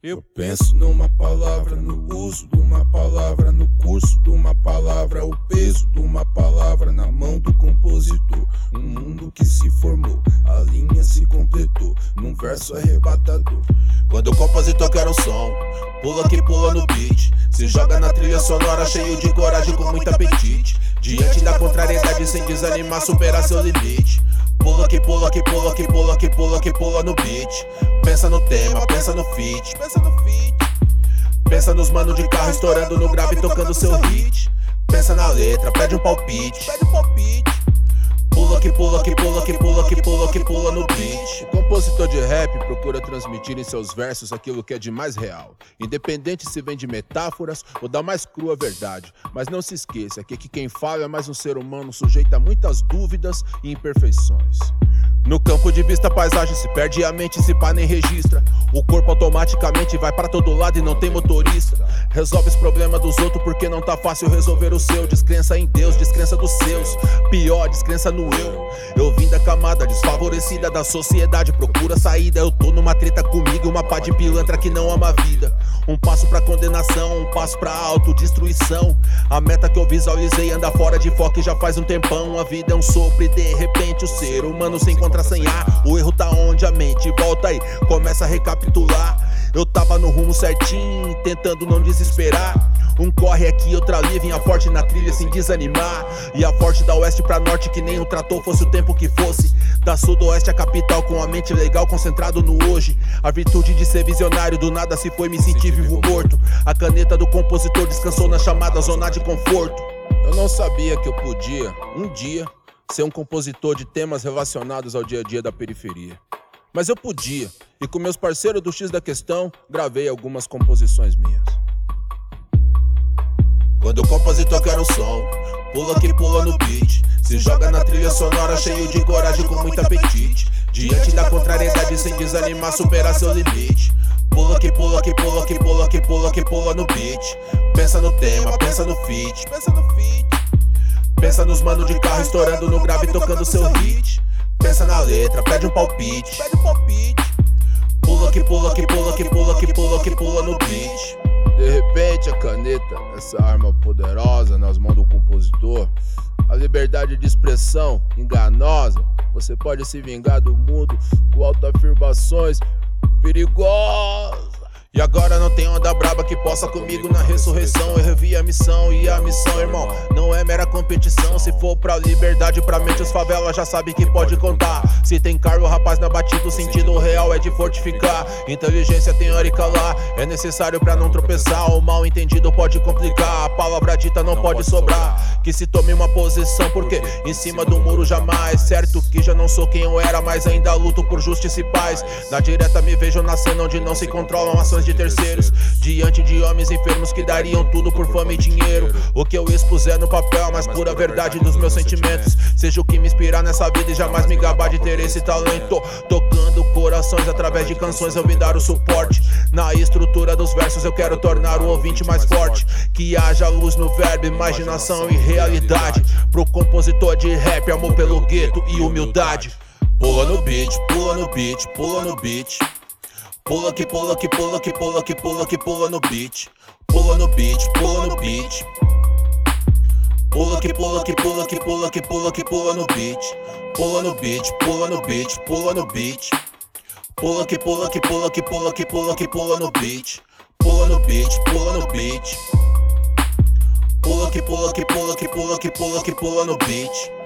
Eu penso numa palavra, no uso de uma palavra, no curso de uma palavra, o peso de uma palavra na mão do compositor. Um mundo que se formou, a linha se completou, num verso arrebatador. Quando o compositor quer um som, pula que pula no beat, se joga na trilha sonora cheio de coragem com muito apetite. Diante da contrariedade sem desanimar, superar seu limite. Pula que pula que pula que pula que pula que pula no beat. Pensa no tema, pensa no feat. Pensa nos mano de carro estourando no grave tocando seu hit. Pensa na letra, pede um palpite. Pula que pula que pula que pula que pula que pula no beat. O compositor de rap procura transmitir em seus versos aquilo que é de mais real, independente se vem de metáforas ou da mais crua verdade. Mas não se esqueça que quem fala é mais um ser humano sujeito a muitas dúvidas e imperfeições. No campo de vista a paisagem se perde e a mente se pá nem registra. O corpo automaticamente vai pra todo lado e não tem motorista. Resolve os problemas dos outros porque não tá fácil resolver o seu. Descrença em Deus, descrença dos seus. Pior, descrença no eu. Eu vim da camada desfavorecida da sociedade, procura saída. Eu tô numa treta comigo, uma pá de pilantra que não ama a vida. Um passo pra condenação, um passo pra autodestruição. A meta que eu visualizei anda fora de foco e já faz um tempão. A vida é um sopro e de repente o ser humano se encontra sem ar. O erro tá onde a mente volta e começa a recapitular. Eu tava no rumo certinho, tentando não desesperar. Um corre aqui, outra ali, vinha forte na trilha sem desanimar. E a forte da oeste pra norte que nem um trator fosse o tempo que fosse. Da sudoeste a capital com a mente legal concentrado no hoje. A virtude de ser visionário do nada se foi me sentir vivo morto. A caneta do compositor descansou na chamada zona de conforto. Eu não sabia que eu podia, um dia, ser um compositor de temas relacionados ao dia a dia da periferia. Mas eu podia, e com meus parceiros do X da Questão, gravei algumas composições minhas. Quando o compositor quer um som, pula que pula no beat, se joga na trilha sonora cheio de coragem com muito apetite. Diante da contrariedade sem desanimar, superar seu limite. Pula que pula que pula que pula que pula que pula no beat. Pensa no tema, pensa no feat. Pensa nos mano de carro estourando no grave tocando seu hit. Pensa na letra, pede um palpite. Pula que pula que pula que pula que pula que pula no beat. De repente a caneta, essa arma poderosa nas mãos do compositor. A liberdade de expressão enganosa. Você pode se vingar do mundo com autoafirmações perigosas. E agora não tem onda braba que possa comigo na ressurreição. Eu revi a missão e a missão, irmão, não é mera competição. Se for pra liberdade, pra mente os favelas já sabe que pode contar. Se tem cargo, rapaz, na batida, o sentido real é de fortificar. Inteligência teórica lá é necessário pra não tropeçar. O mal entendido pode complicar, a palavra dita não pode sobrar. Que se tome uma posição, porque em cima do muro jamais. Certo que já não sou quem eu era, mas ainda luto por justiça e paz. Na direta me vejo na cena onde não se controlam ações de terceiros, diante de homens enfermos que dariam tudo por fama e dinheiro. O que eu expuser no papel, mas pura verdade dos meus sentimentos. Seja o que me inspirar nessa vida e jamais me gabar de ter esse talento. Tocando corações através de canções eu vim dar o suporte. Na estrutura dos versos eu quero tornar o ouvinte mais forte. Que haja luz no verbo, imaginação e realidade. Pro compositor de rap, amor pelo gueto e humildade. Pula no beat, pula no beat, pula no beat. Pula que pula que pula que pula que pula que pula no beat. Pula no beat, pula no beat. Pula que pula que pula que pula que pula que pula no beat. Pula no beat, pula no beat, pula no beat. Pula que pula que pula que pula que pula que pula no beat. Pula no beat, pula no beat. Pula que pula que pula que pula que pula que pula no beat.